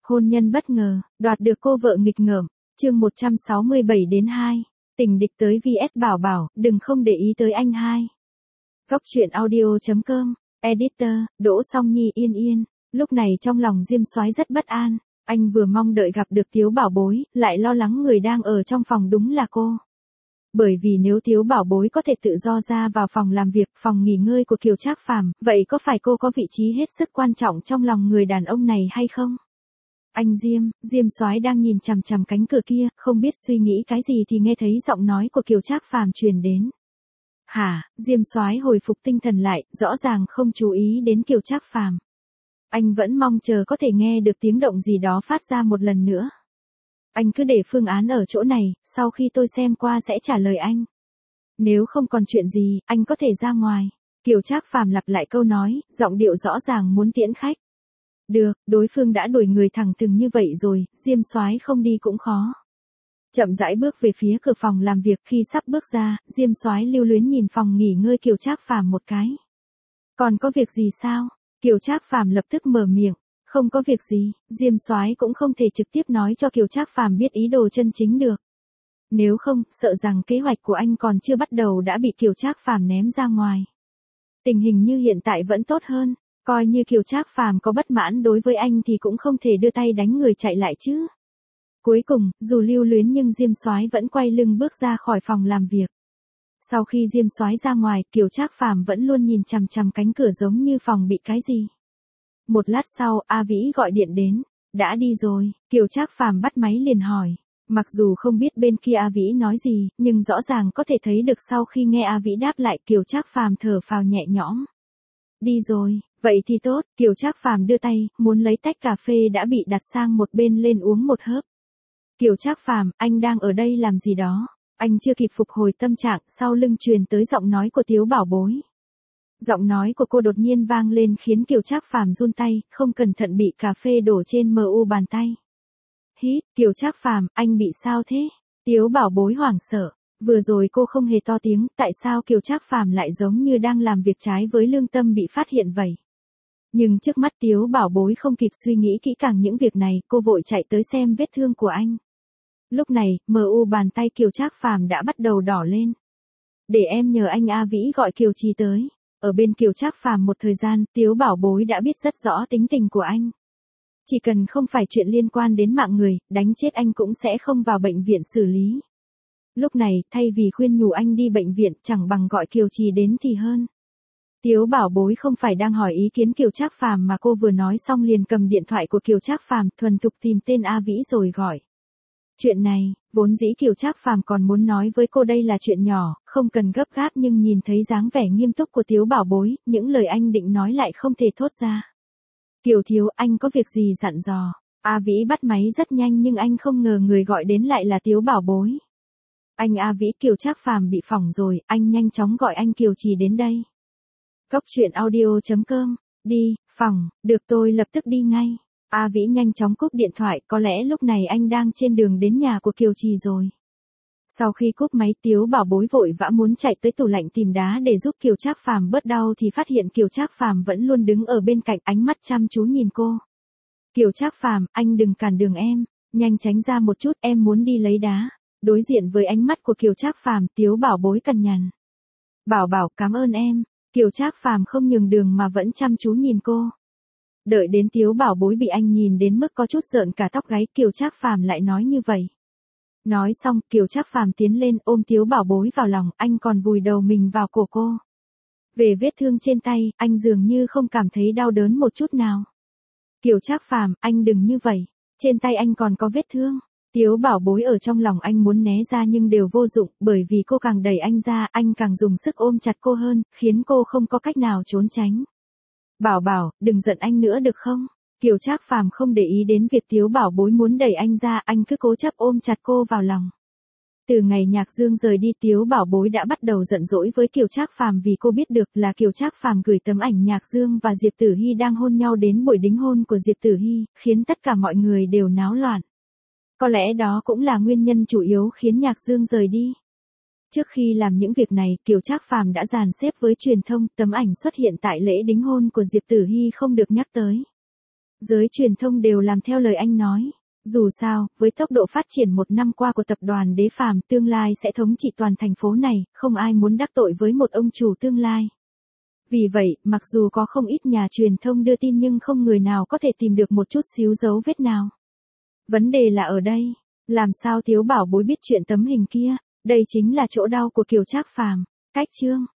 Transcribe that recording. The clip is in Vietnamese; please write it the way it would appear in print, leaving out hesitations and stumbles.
Hôn nhân bất ngờ, đoạt được cô vợ nghịch ngợm, chương 167-2, tình địch tới vs Bảo Bảo, đừng không để ý tới anh hai. Góc truyện audio.com, editor, Đỗ Song Nhi Yên Yên, lúc này trong lòng Diêm Soái rất bất an, anh vừa mong đợi gặp được Tiếu Bảo Bối, lại lo lắng người đang ở trong phòng đúng là cô. Bởi vì nếu Tiếu Bảo Bối có thể tự do ra vào phòng làm việc, phòng nghỉ ngơi của Kiều Trác Phàm, vậy có phải cô có vị trí hết sức quan trọng trong lòng người đàn ông này hay không? Anh Diêm Soái đang nhìn chằm chằm cánh cửa kia, không biết suy nghĩ cái gì thì nghe thấy giọng nói của Kiều Trác Phàm truyền đến. Hả? Diêm Soái hồi phục tinh thần lại, rõ ràng không chú ý đến Kiều Trác Phàm. Anh vẫn mong chờ có thể nghe được tiếng động gì đó phát ra một lần nữa. Anh cứ để phương án ở chỗ này, sau khi tôi xem qua sẽ trả lời anh. Nếu không còn chuyện gì, anh có thể ra ngoài. Kiều Trác Phàm lặp lại câu nói, giọng điệu rõ ràng muốn tiễn khách. Được, đối phương đã đuổi người thẳng thừng như vậy rồi, Diêm Soái không đi cũng khó. Chậm rãi bước về phía cửa phòng làm việc, khi sắp bước ra, Diêm Soái lưu luyến nhìn phòng nghỉ ngơi Kiều Trác Phàm một cái. Còn có việc gì sao? Kiều Trác Phàm lập tức mở miệng. Không có việc gì, Diêm Soái cũng không thể trực tiếp nói cho Kiều Trác Phàm biết ý đồ chân chính được. Nếu không, sợ rằng kế hoạch của anh còn chưa bắt đầu đã bị Kiều Trác Phàm ném ra ngoài. Tình hình như hiện tại vẫn tốt hơn, coi như Kiều Trác Phàm có bất mãn đối với anh thì cũng không thể đưa tay đánh người chạy lại chứ. Cuối cùng, dù lưu luyến nhưng Diêm Soái vẫn quay lưng bước ra khỏi phòng làm việc. Sau khi Diêm Soái ra ngoài, Kiều Trác Phàm vẫn luôn nhìn chằm chằm cánh cửa giống như phòng bị cái gì. Một lát sau, A Vĩ gọi điện đến. Đã đi rồi, Kiều Trác Phàm bắt máy liền hỏi. Mặc dù không biết bên kia A Vĩ nói gì, nhưng rõ ràng có thể thấy được sau khi nghe A Vĩ đáp lại, Kiều Trác Phàm thở phào nhẹ nhõm. Đi rồi, vậy thì tốt, Kiều Trác Phàm đưa tay, muốn lấy tách cà phê đã bị đặt sang một bên lên uống một hớp. Kiều Trác Phàm, anh đang ở đây làm gì đó? Anh chưa kịp phục hồi tâm trạng, sau lưng truyền tới giọng nói của Tiếu Bảo Bối. Giọng nói của cô đột nhiên vang lên khiến Kiều Trác Phàm run tay, không cẩn thận bị cà phê đổ trên mu bàn tay. Hít, Kiều Trác Phàm, anh bị sao thế? Tiếu Bảo Bối hoảng sợ. Vừa rồi cô không hề to tiếng, tại sao Kiều Trác Phàm lại giống như đang làm việc trái với lương tâm bị phát hiện vậy? Nhưng trước mắt Tiếu Bảo Bối không kịp suy nghĩ kỹ càng những việc này, cô vội chạy tới xem vết thương của anh. Lúc này, mu bàn tay Kiều Trác Phàm đã bắt đầu đỏ lên. Để em nhờ anh A Vĩ gọi Kiều Trì tới. Ở bên Kiều Trác Phàm một thời gian, Tiếu Bảo Bối đã biết rất rõ tính tình của anh. Chỉ cần không phải chuyện liên quan đến mạng người, đánh chết anh cũng sẽ không vào bệnh viện xử lý. Lúc này, thay vì khuyên nhủ anh đi bệnh viện, chẳng bằng gọi Kiều Trì đến thì hơn. Tiếu Bảo Bối không phải đang hỏi ý kiến Kiều Trác Phàm mà cô vừa nói xong liền cầm điện thoại của Kiều Trác Phàm, thuần thục tìm tên A Vĩ rồi gọi. Chuyện này, vốn dĩ Kiều Trác Phàm còn muốn nói với cô đây là chuyện nhỏ, không cần gấp gáp, nhưng nhìn thấy dáng vẻ nghiêm túc của Tiếu Bảo Bối, những lời anh định nói lại không thể thốt ra. Kiều thiếu, anh có việc gì dặn dò? A Vĩ bắt máy rất nhanh nhưng anh không ngờ người gọi đến lại là Tiếu Bảo Bối. Anh A Vĩ, Kiều Trác Phàm bị phỏng rồi, anh nhanh chóng gọi anh Kiều Trì đến đây. Góc truyện audio.com, đi, phỏng, được tôi lập tức đi ngay. A Vĩ nhanh chóng cúp điện thoại, có lẽ lúc này anh đang trên đường đến nhà của Kiều Trì rồi. Sau khi cúp máy, Tiếu Bảo Bối vội vã muốn chạy tới tủ lạnh tìm đá để giúp Kiều Trác Phàm bớt đau thì phát hiện Kiều Trác Phàm vẫn luôn đứng ở bên cạnh, ánh mắt chăm chú nhìn cô. Kiều Trác Phàm, anh đừng cản đường em, nhanh tránh ra một chút, em muốn đi lấy đá. Đối diện với ánh mắt của Kiều Trác Phàm, Tiếu Bảo Bối cằn nhằn. Bảo Bảo, cảm ơn em. Kiều Trác Phàm không nhường đường mà vẫn chăm chú nhìn cô. Đợi đến Tiếu Bảo Bối bị anh nhìn đến mức có chút rợn cả tóc gáy, Kiều Trác Phàm lại nói như vậy. Nói xong, Kiều Trác Phàm tiến lên ôm Tiếu Bảo Bối vào lòng, anh còn vùi đầu mình vào cổ cô. Về vết thương trên tay, anh dường như không cảm thấy đau đớn một chút nào. Kiều Trác Phàm, anh đừng như vậy, trên tay anh còn có vết thương. Tiếu Bảo Bối ở trong lòng anh muốn né ra nhưng đều vô dụng, bởi vì cô càng đẩy anh ra, anh càng dùng sức ôm chặt cô hơn, khiến cô không có cách nào trốn tránh. Bảo Bảo, đừng giận anh nữa được không? Kiều Trác Phàm không để ý đến việc Tiếu Bảo Bối muốn đẩy anh ra, anh cứ cố chấp ôm chặt cô vào lòng. Từ ngày Nhạc Dương rời đi, Tiếu Bảo Bối đã bắt đầu giận dỗi với Kiều Trác Phàm vì cô biết được là Kiều Trác Phàm gửi tấm ảnh Nhạc Dương và Diệp Tử Hy đang hôn nhau đến buổi đính hôn của Diệp Tử Hy, khiến tất cả mọi người đều náo loạn. Có lẽ đó cũng là nguyên nhân chủ yếu khiến Nhạc Dương rời đi. Trước khi làm những việc này, Kiều Trác Phàm đã dàn xếp với truyền thông, tấm ảnh xuất hiện tại lễ đính hôn của Diệp Tử Hy không được nhắc tới. Giới truyền thông đều làm theo lời anh nói. Dù sao, với tốc độ phát triển một năm qua của tập đoàn Đế Phàm, tương lai sẽ thống trị toàn thành phố này, không ai muốn đắc tội với một ông chủ tương lai. Vì vậy, mặc dù có không ít nhà truyền thông đưa tin nhưng không người nào có thể tìm được một chút xíu dấu vết nào. Vấn đề là ở đây, làm sao Tiếu Bảo Bối biết chuyện tấm hình kia, đây chính là chỗ đau của Kiều Trác Phàm. Cách chương